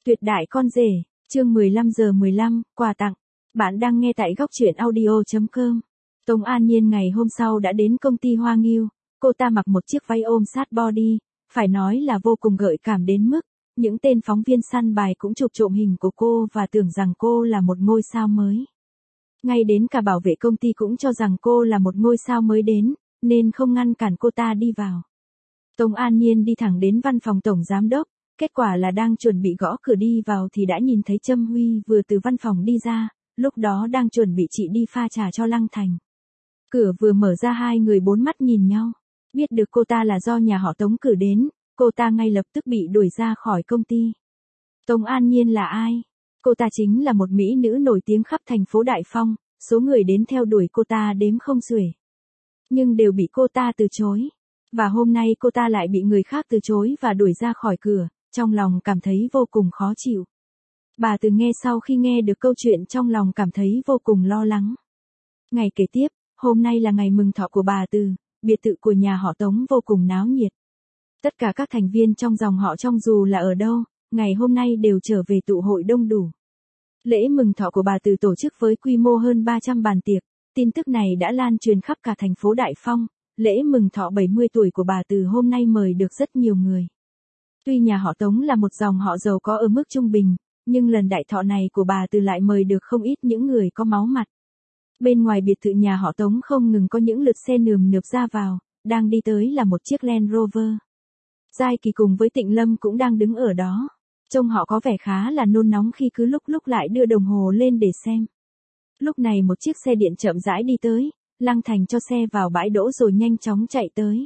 Tuyệt đại con rể, chương 15:15, quà tặng. Bạn đang nghe tại góc truyện audio.com. Tống An Nhiên ngày hôm sau đã đến công ty Hoa Nghiêu, cô ta mặc một chiếc váy ôm sát body, phải nói là vô cùng gợi cảm đến mức, những tên phóng viên săn bài cũng chụp trộm hình của cô và tưởng rằng cô là một ngôi sao mới. Ngay đến cả bảo vệ công ty cũng cho rằng cô là một ngôi sao mới đến, nên không ngăn cản cô ta đi vào. Tống An Nhiên đi thẳng đến văn phòng tổng giám đốc. Kết quả là đang chuẩn bị gõ cửa đi vào thì đã nhìn thấy Trâm Huy vừa từ văn phòng đi ra, lúc đó đang chuẩn bị chị đi pha trà cho Lăng Thành. Cửa vừa mở ra hai người bốn mắt nhìn nhau, biết được cô ta là do nhà họ Tống cử đến, cô ta ngay lập tức bị đuổi ra khỏi công ty. Tống An Nhiên là ai? Cô ta chính là một mỹ nữ nổi tiếng khắp thành phố Đại Phong, số người đến theo đuổi cô ta đếm không xuể. Nhưng đều bị cô ta từ chối. Và hôm nay cô ta lại bị người khác từ chối và đuổi ra khỏi cửa. Trong lòng cảm thấy vô cùng khó chịu. Bà Từ nghe sau khi nghe được câu chuyện trong lòng cảm thấy vô cùng lo lắng. Ngày kế tiếp, hôm nay là ngày mừng thọ của bà Từ, biệt thự của nhà họ Tống vô cùng náo nhiệt. Tất cả các thành viên trong dòng họ trong dù là ở đâu, ngày hôm nay đều trở về tụ hội đông đủ. Lễ mừng thọ của bà Từ tổ chức với quy mô hơn 300 bàn tiệc, tin tức này đã lan truyền khắp cả thành phố Đại Phong. Lễ mừng thọ 70 tuổi của bà Từ hôm nay mời được rất nhiều người. Tuy nhà họ Tống là một dòng họ giàu có ở mức trung bình, nhưng lần đại thọ này của bà Từ lại mời được không ít những người có máu mặt. Bên ngoài biệt thự nhà họ Tống không ngừng có những lượt xe nườm nượp ra vào, đang đi tới là một chiếc Land Rover. Giai Kỳ cùng với Tịnh Lâm cũng đang đứng ở đó. Trông họ có vẻ khá là nôn nóng khi cứ lúc lại đưa đồng hồ lên để xem. Lúc này một chiếc xe điện chậm rãi đi tới, Lăng Thành cho xe vào bãi đỗ rồi nhanh chóng chạy tới.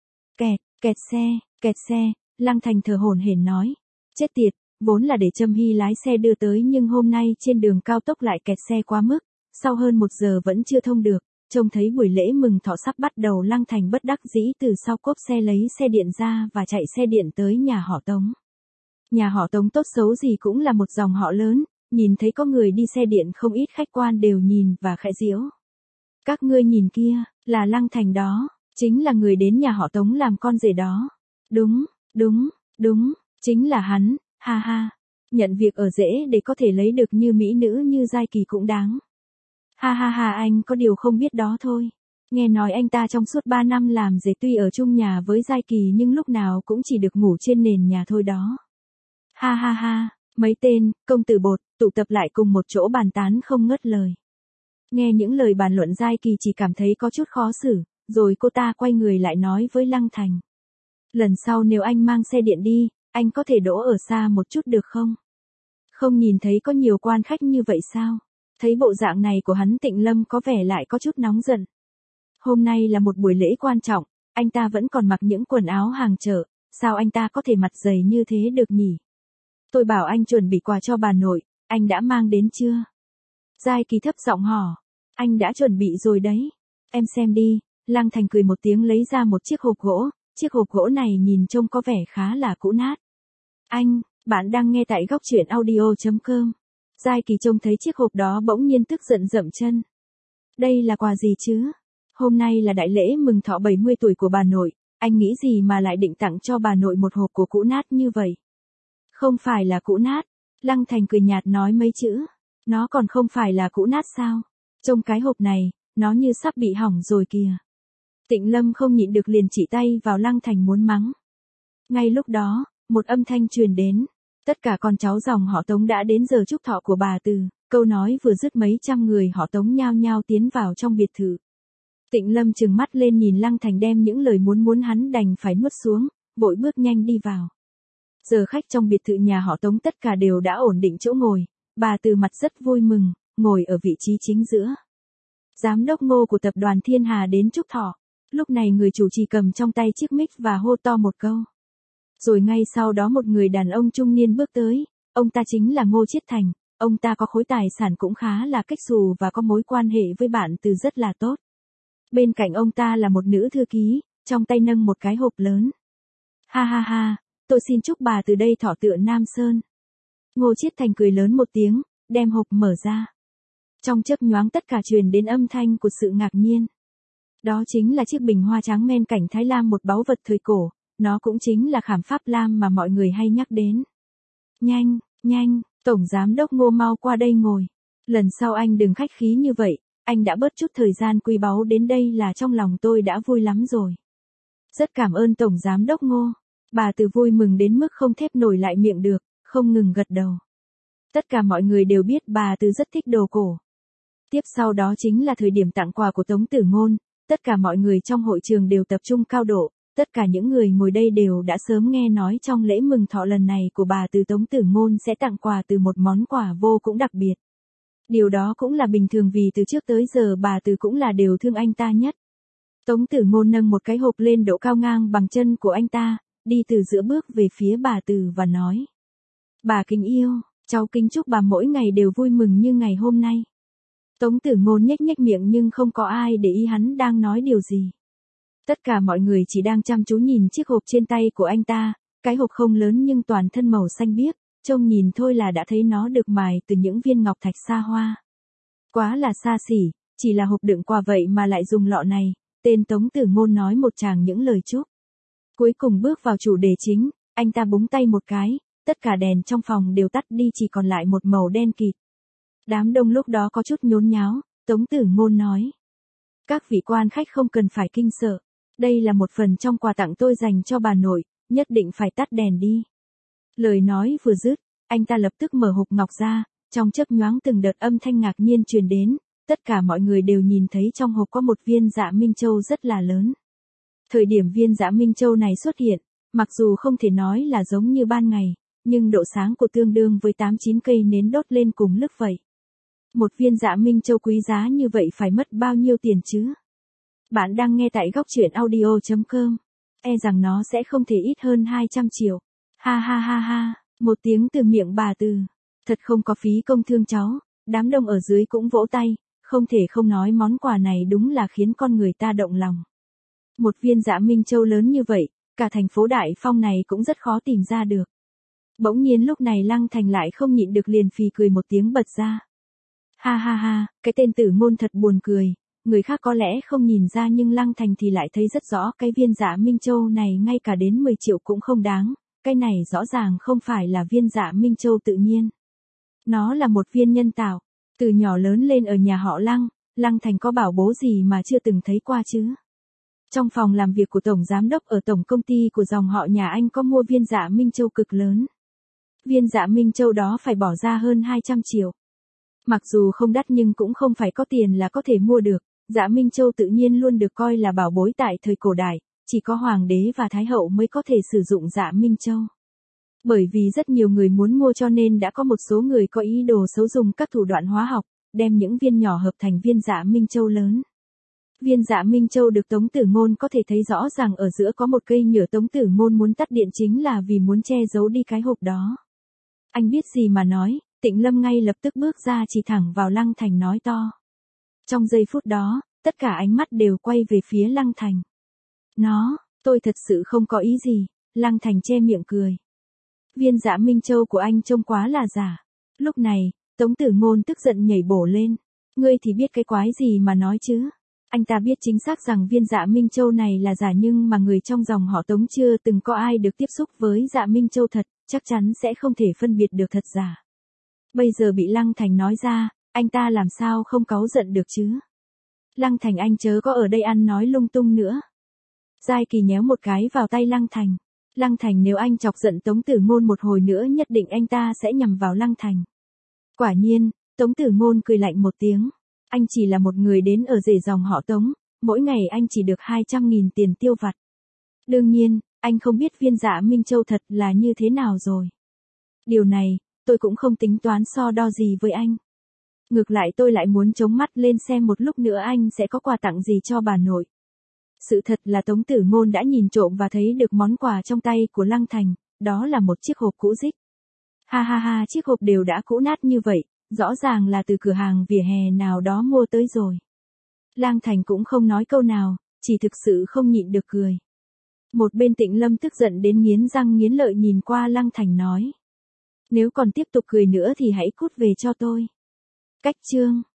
Kẹt xe. Lăng Thành thở hổn hển nói, chết tiệt, vốn là để Trâm Hy lái xe đưa tới nhưng hôm nay trên đường cao tốc lại kẹt xe quá mức, sau hơn 1 giờ vẫn chưa thông được, trông thấy buổi lễ mừng thọ sắp bắt đầu. Lăng Thành bất đắc dĩ từ sau cốp xe lấy xe điện ra và chạy xe điện tới nhà họ Tống. Nhà họ Tống tốt xấu gì cũng là một dòng họ lớn, nhìn thấy có người đi xe điện không ít khách quan đều nhìn và khẽ giễu. Các ngươi nhìn kia, là Lăng Thành đó, chính là người đến nhà họ Tống làm con rể đó. Đúng, chính là hắn, ha ha. Nhận việc ở dễ để có thể lấy được như mỹ nữ như Giai Kỳ cũng đáng. Ha, anh có điều không biết đó thôi. Nghe nói anh ta trong suốt 3 năm làm rể tuy ở chung nhà với Giai Kỳ nhưng lúc nào cũng chỉ được ngủ trên nền nhà thôi đó. Ha, mấy tên, công tử bột, tụ tập lại cùng một chỗ bàn tán không ngớt lời. Nghe những lời bàn luận Giai Kỳ chỉ cảm thấy có chút khó xử, rồi cô ta quay người lại nói với Lăng Thành. Lần sau nếu anh mang xe điện đi, anh có thể đỗ ở xa một chút được không? Không nhìn thấy có nhiều quan khách như vậy sao? Thấy bộ dạng này của hắn, Tịnh Lâm có vẻ lại có chút nóng giận. Hôm nay là một buổi lễ quan trọng, anh ta vẫn còn mặc những quần áo hàng chợ, sao anh ta có thể mặt dày như thế được nhỉ? Tôi bảo anh chuẩn bị quà cho bà nội, anh đã mang đến chưa? Giai Kỳ thấp giọng hỏi, anh đã chuẩn bị rồi đấy. Em xem đi. Lăng Thành cười một tiếng lấy ra một chiếc hộp gỗ. Chiếc hộp gỗ này nhìn trông có vẻ khá là cũ nát. Bạn đang nghe tại góc truyện audio.com. Giai Kỳ trông thấy chiếc hộp đó bỗng nhiên tức giận dậm chân. Đây là quà gì chứ? Hôm nay là đại lễ mừng thọ 70 tuổi của bà nội, anh nghĩ gì mà lại định tặng cho bà nội một hộp của cũ nát như vậy? Không phải là cũ nát. Lăng Thành cười nhạt nói mấy chữ. Nó còn không phải là cũ nát sao? Trông cái hộp này, nó như sắp bị hỏng rồi kìa. Tịnh Lâm không nhịn được liền chỉ tay vào Lăng Thành muốn mắng. Ngay lúc đó, một âm thanh truyền đến. Tất cả con cháu dòng họ Tống đã đến giờ chúc thọ của bà Từ. Câu nói vừa dứt mấy trăm người họ Tống nhao nhao tiến vào trong biệt thự. Tịnh Lâm trừng mắt lên nhìn Lăng Thành đem những lời muốn hắn đành phải nuốt xuống, vội bước nhanh đi vào. Giờ khách trong biệt thự nhà họ Tống tất cả đều đã ổn định chỗ ngồi. Bà Từ mặt rất vui mừng, ngồi ở vị trí chính giữa. Giám đốc Ngô của tập đoàn Thiên Hà đến chúc thọ. Lúc này người chủ trì cầm trong tay chiếc mic và hô to một câu. Rồi ngay sau đó một người đàn ông trung niên bước tới, ông ta chính là Ngô Chiết Thành, ông ta có khối tài sản cũng khá là cách xù và có mối quan hệ với bạn Từ rất là tốt. Bên cạnh ông ta là một nữ thư ký, trong tay nâng một cái hộp lớn. Ha, tôi xin chúc bà Từ đây thọ tựa Nam Sơn. Ngô Chiết Thành cười lớn một tiếng, đem hộp mở ra. Trong chớp nhoáng tất cả truyền đến âm thanh của sự ngạc nhiên. Đó chính là chiếc bình hoa trắng men cảnh Thái Lam, một báu vật thời cổ, nó cũng chính là khảm Pháp Lam mà mọi người hay nhắc đến. Nhanh, Tổng Giám đốc Ngô mau qua đây ngồi. Lần sau anh đừng khách khí như vậy, anh đã bớt chút thời gian quý báu đến đây là trong lòng tôi đã vui lắm rồi. Rất cảm ơn Tổng Giám đốc Ngô. Bà Từ vui mừng đến mức không thép nổi lại miệng được, không ngừng gật đầu. Tất cả mọi người đều biết bà Từ rất thích đồ cổ. Tiếp sau đó chính là thời điểm tặng quà của Tống Tử Ngôn, tất cả mọi người trong hội trường đều tập trung cao độ, tất cả những người ngồi đây đều đã sớm nghe nói trong lễ mừng thọ lần này của bà Từ Tống Tử Ngôn sẽ tặng quà từ một món quà vô cùng đặc biệt. Điều đó cũng là bình thường vì từ trước tới giờ bà Từ cũng là đều thương anh ta nhất. Tống Tử Ngôn nâng một cái hộp lên độ cao ngang bằng chân của anh ta, đi từ giữa bước về phía bà Từ và nói. Bà kính yêu, cháu kính chúc bà mỗi ngày đều vui mừng như ngày hôm nay. Tống Tử Ngôn nhếch nhếch miệng nhưng không có ai để ý hắn đang nói điều gì. Tất cả mọi người chỉ đang chăm chú nhìn chiếc hộp trên tay của anh ta, cái hộp không lớn nhưng toàn thân màu xanh biếc, trông nhìn thôi là đã thấy nó được mài từ những viên ngọc thạch xa hoa. Quá là xa xỉ, chỉ là hộp đựng quà vậy mà lại dùng lọ này, tên Tống Tử Ngôn nói một tràng những lời chúc. Cuối cùng bước vào chủ đề chính, anh ta búng tay một cái, tất cả đèn trong phòng đều tắt đi chỉ còn lại một màu đen kịt. Đám đông lúc đó có chút nhốn nháo, Tống Tử Ngôn nói. Các vị quan khách không cần phải kinh sợ, đây là một phần trong quà tặng tôi dành cho bà nội, nhất định phải tắt đèn đi. Lời nói vừa dứt, anh ta lập tức mở hộp ngọc ra, trong chớp nhoáng từng đợt âm thanh ngạc nhiên truyền đến, tất cả mọi người đều nhìn thấy trong hộp có một viên Dạ Minh Châu rất là lớn. Thời điểm viên Dạ Minh Châu này xuất hiện, mặc dù không thể nói là giống như ban ngày, nhưng độ sáng của tương đương với 8-9 cây nến đốt lên cùng lúc vậy. Một viên Dạ Minh Châu quý giá như vậy phải mất bao nhiêu tiền chứ? Bạn đang nghe tại góc truyện audio.com. E rằng nó sẽ không thể ít hơn 200 triệu. Ha ha ha ha, một tiếng từ miệng bà Từ. Thật không có phí công thương cháu, đám đông ở dưới cũng vỗ tay, không thể không nói món quà này đúng là khiến con người ta động lòng. Một viên Dạ Minh Châu lớn như vậy, cả thành phố Đại Phong này cũng rất khó tìm ra được. Bỗng nhiên lúc này Lăng Thành lại không nhịn được liền phì cười một tiếng bật ra. Ha ha ha, cái tên Tử Ngôn thật buồn cười, người khác có lẽ không nhìn ra nhưng Lăng Thành thì lại thấy rất rõ cái viên Dạ Minh Châu này ngay cả đến 10 triệu cũng không đáng, cái này rõ ràng không phải là viên Dạ Minh Châu tự nhiên. Nó là một viên nhân tạo, từ nhỏ lớn lên ở nhà họ Lăng, Lăng Thành có bảo bố gì mà chưa từng thấy qua chứ. Trong phòng làm việc của Tổng Giám đốc ở tổng công ty của dòng họ nhà anh có mua viên Dạ Minh Châu cực lớn. Viên Dạ Minh Châu đó phải bỏ ra hơn 200 triệu. Mặc dù không đắt nhưng cũng không phải có tiền là có thể mua được, Dạ Minh Châu tự nhiên luôn được coi là bảo bối tại thời cổ đại, chỉ có hoàng đế và thái hậu mới có thể sử dụng Dạ Minh Châu. Bởi vì rất nhiều người muốn mua cho nên đã có một số người có ý đồ xấu dùng các thủ đoạn hóa học, đem những viên nhỏ hợp thành viên Dạ Minh Châu lớn. Viên Dạ Minh Châu được Tống Tử Ngôn có thể thấy rõ ràng ở giữa có một cây nhựa. Tống Tử Ngôn muốn tắt điện chính là vì muốn che giấu đi cái hộp đó. Anh biết gì mà nói, Tịnh Lâm ngay lập tức bước ra chỉ thẳng vào Lăng Thành nói to. Trong giây phút đó, tất cả ánh mắt đều quay về phía Lăng Thành. Tôi thật sự không có ý gì, Lăng Thành che miệng cười. Viên Dạ Minh Châu của anh trông quá là giả. Lúc này, Tống Tử Ngôn tức giận nhảy bổ lên. Ngươi thì biết cái quái gì mà nói chứ. Anh ta biết chính xác rằng viên Dạ Minh Châu này là giả nhưng mà người trong dòng họ Tống chưa từng có ai được tiếp xúc với Dạ Minh Châu thật, chắc chắn sẽ không thể phân biệt được thật giả. Bây giờ bị Lăng Thành nói ra, anh ta làm sao không cáu giận được chứ. Lăng Thành anh chớ có ở đây ăn nói lung tung nữa. Giai Kỳ nhéo một cái vào tay Lăng Thành. Lăng Thành nếu anh chọc giận Tống Tử Ngôn một hồi nữa nhất định anh ta sẽ nhằm vào Lăng Thành. Quả nhiên, Tống Tử Ngôn cười lạnh một tiếng. Anh chỉ là một người đến ở rể dòng họ Tống, mỗi ngày anh chỉ được 200.000 tiền tiêu vặt. Đương nhiên, anh không biết viên Dạ Minh Châu thật là như thế nào rồi. Điều này, tôi cũng không tính toán so đo gì với anh. Ngược lại tôi lại muốn chống mắt lên xem một lúc nữa anh sẽ có quà tặng gì cho bà nội. Sự thật là Tống Tử Ngôn đã nhìn trộm và thấy được món quà trong tay của Lăng Thành, đó là một chiếc hộp cũ rích. Ha ha ha, chiếc hộp đều đã cũ nát như vậy, rõ ràng là từ cửa hàng vỉa hè nào đó mua tới rồi. Lăng Thành cũng không nói câu nào, chỉ thực sự không nhịn được cười. Một bên Tịnh Lâm tức giận đến nghiến răng nghiến lợi nhìn qua Lăng Thành nói. Nếu còn tiếp tục cười nữa thì hãy cút về cho tôi. Cách chương